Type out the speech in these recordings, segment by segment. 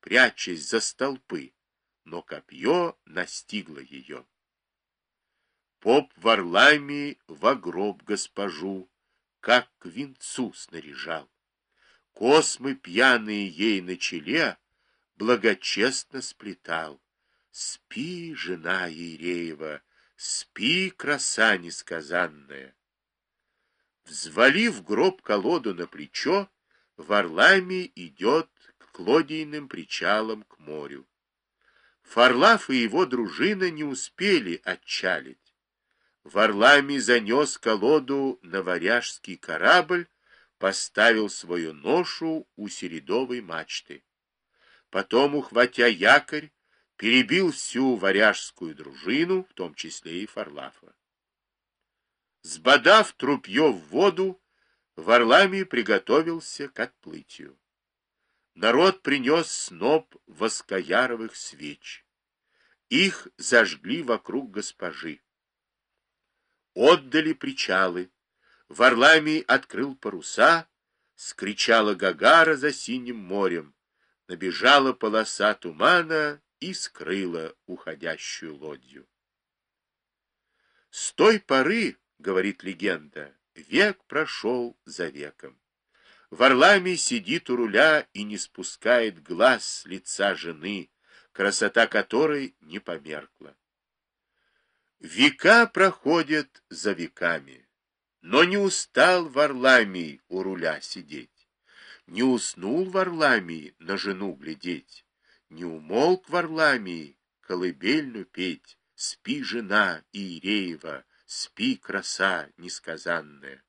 прячась за столпы, но копье настигло ее. Поп Варламий во гроб госпожу, как к венцу снаряжал. Космы пьяные ей на челе благочестно сплетал. Спи, жена Иереева, спи, краса несказанная. Взвалив гроб колоду на плечо, Варламий идет к Клодийным причалам к морю. Фарлав и его дружина не успели отчалить. Варламий занес колоду на варяжский корабль, поставил свою ношу у середовой мачты. Потом, ухватя якорь, перебил всю варяжскую дружину, в том числе и Фарлафа. Сбодав трупье в воду, Варламий приготовился к отплытию. Народ принес сноп воскояровых свеч. Их зажгли вокруг госпожи. Отдали причалы. Варламий открыл паруса, скричала Гагара за синим морем. Набежала полоса тумана и скрыла уходящую лодью. С той поры, говорит легенда, век прошел за веком. Варламий сидит у руля и не спускает глаз с лица жены, красота которой не померкла. Века проходят за веками, но не устал Варламий у руля сидеть. Не уснул Варламий на жену глядеть, не умолк Варламий колыбельную петь. Спи, жена Иереева, спи, краса несказанная.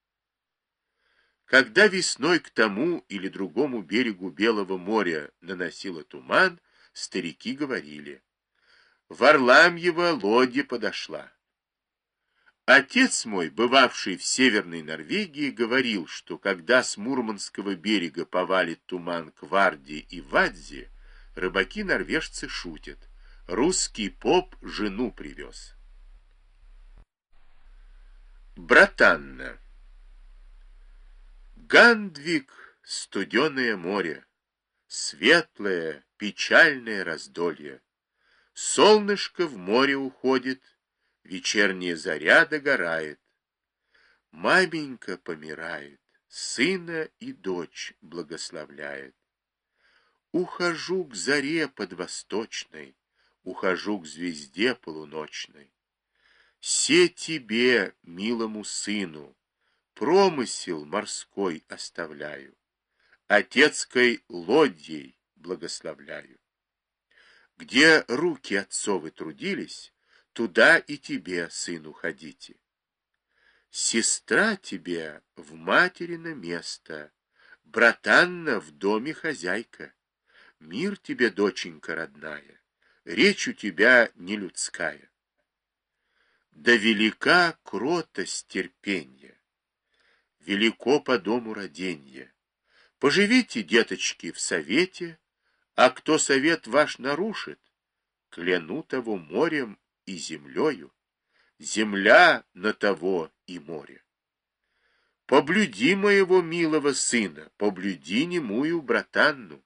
Когда весной к тому или другому берегу Белого моря наносило туман, старики говорили: Варламьева лодья подошла. Отец мой, бывавший в Северной Норвегии, говорил, что когда с Мурманского берега повалит туман к Варде и Вадзе, рыбаки-норвежцы шутят: русский поп жену привез. Братанна. Гандвик — студеное море, светлое, печальное раздолье. Солнышко в море уходит, вечерняя заря догорает. Маменька помирает, сына и дочь благословляет. Ухожу к заре подвосточной, ухожу к звезде полуночной. Се тебе, милому сыну, промысел морской оставляю, отецкой лодьей благословляю. Где руки отцовы трудились, туда и тебе, сыну, ходите. Сестра тебе в материно место, братанна в доме хозяйка. Мир тебе, доченька родная, речь у тебя не людская. Да велика кротость терпенья, велико по дому роденье. Поживите, деточки, в совете, а кто совет ваш нарушит, кляну того морем и землею, земля на того и море. Поблюди моего милого сына, поблюди немую братанну.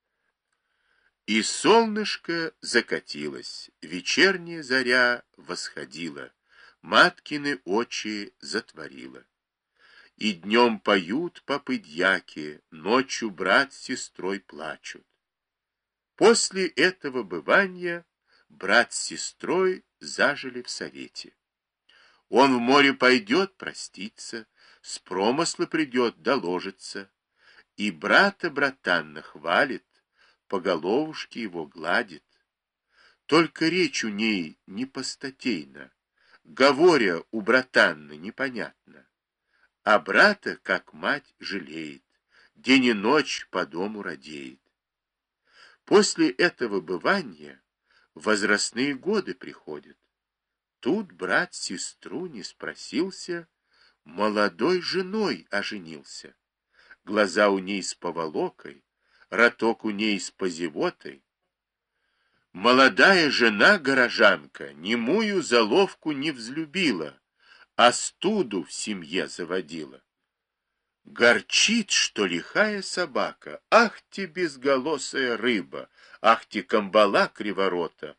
И солнышко закатилось, вечерняя заря восходила, маткины очи затворила. И днем поют попы-дьяки, ночью брат с сестрой плачут. После этого бывания брат с сестрой зажили в совете. Он в море пойдет проститься, с промысла придет доложиться, и брата братанна хвалит, по головушке его гладит. Только речь у ней не постатейна, говоря у братанны непонятно, а брата, как мать, жалеет, день и ночь по дому радеет. После этого бывания возрастные годы приходят. Тут брат сестру не спросился, молодой женой оженился. Глаза у ней с поволокой, роток у ней с позевотой. Молодая жена горожанка немую заловку не взлюбила, а студу в семье заводила. Горчит, что лихая собака. Ах ты, безголосая рыба! Ах ты, камбала криворота!